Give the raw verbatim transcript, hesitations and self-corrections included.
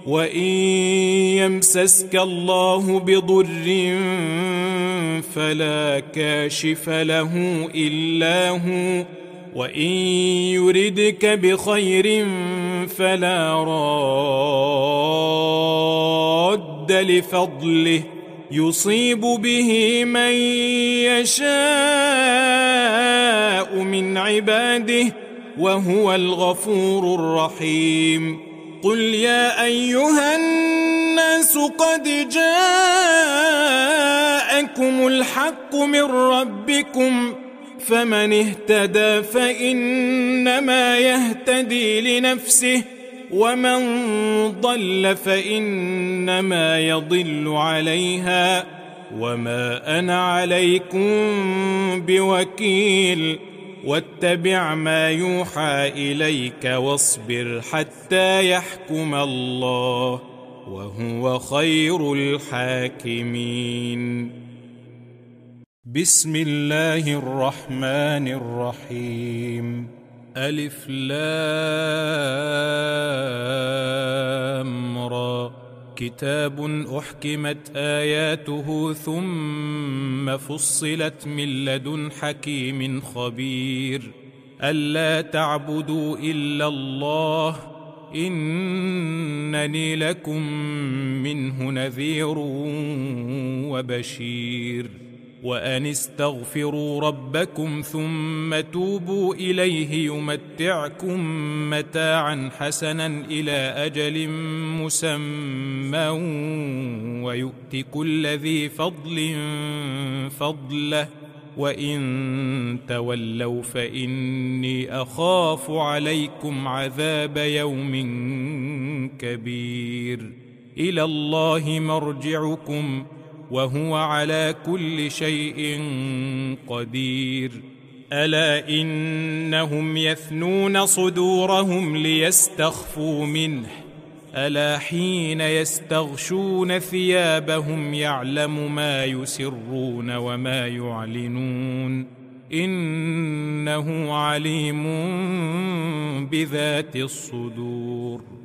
وإن يمسسك الله بضر فلا كاشف له إلا هو، وإن يردك بخير فلا راد لفضله يصيب به من يشاء من عباده وهو الغفور الرحيم. قل يا أيها الناس قد جاءكم الحق من ربكم، فمن اهتدى فإنما يهتدي لنفسه، ومن ضل فإنما يضل عليها، وما أنا عليكم بوكيل. واتبع ما يوحى إليك واصبر حتى يحكم الله، وهو خير الحاكمين. بسم الله الرحمن الرحيم. ألف لام را، كتاب أحكمت آياته ثم فصلت من لدن حكيم خبير، ألا تعبدوا إلا الله إنني لكم منه نذير وبشير. وأن استغفروا ربكم ثم توبوا إليه يمتعكم متاعا حسنا إلى أجل مسمى ويؤت كل ذي فضل فضله، وإن تولوا فإني أخاف عليكم عذاب يوم كبير. إلى الله مرجعكم وهو على كل شيء قدير. ألا إنهم يثنون صدورهم ليستخفوا منه، ألا حين يستغشون ثيابهم يعلم ما يسرون وما يعلنون، إنه عليم بذات الصدور.